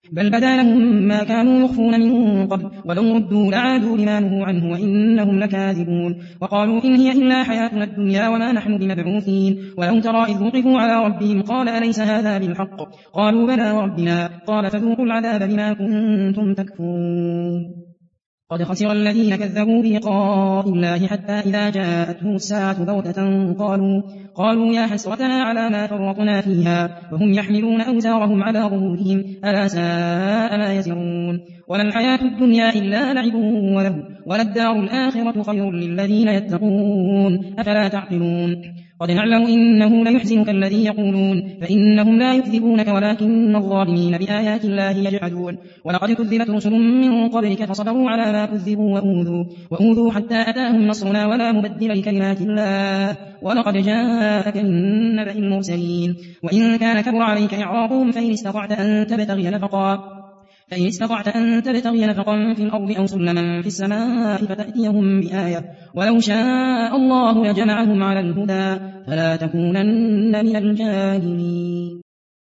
بل بدا لهم ما كانوا يخفون من قبل ولو ردوا لعادوا لما نهوا عنه وإنهم لكاذبون وقالوا إن هي إلا حياتنا الدنيا وما نحن بمبعوثين ولو ترى إذ وقفوا على ربهم قال أليس هذا بالحق قالوا بلى وربنا قال فذوقوا العذاب بما كنتم تكفرون قد خسر الذين كذبوا بلقاء الله حتى إذا جاءتهم الساعة بغتة قالوا يا حسرتنا على ما فرطنا فيها وهم يحملون أوزارهم على ظهورهم ألا ساء ما يزرون ولا الحياة الدنيا إلا لعب وله وللدار الآخرة خير للذين يتقون أفلا تعقلون قد نعلم إنه ليحزنك الذي يقولون فإنهم لا يكذبونك ولكن الظالمين بآيات الله يجحدون ولقد كذبت رسل من قبلك فصبروا على ما كذبوا وأوذوا حتى أتاهم نصرنا ولا مبدل لكلمات الله ولقد جاءك من نبأ المرسلين وإن كان كبر عليك إعراضهم فإن استطعت أن تبتغي نفقا في الأرض أو سلما في السماء فتأتيهم بآية ولو شاء الله لجمعهم على الهدى فلا تكونن من الجاهلين.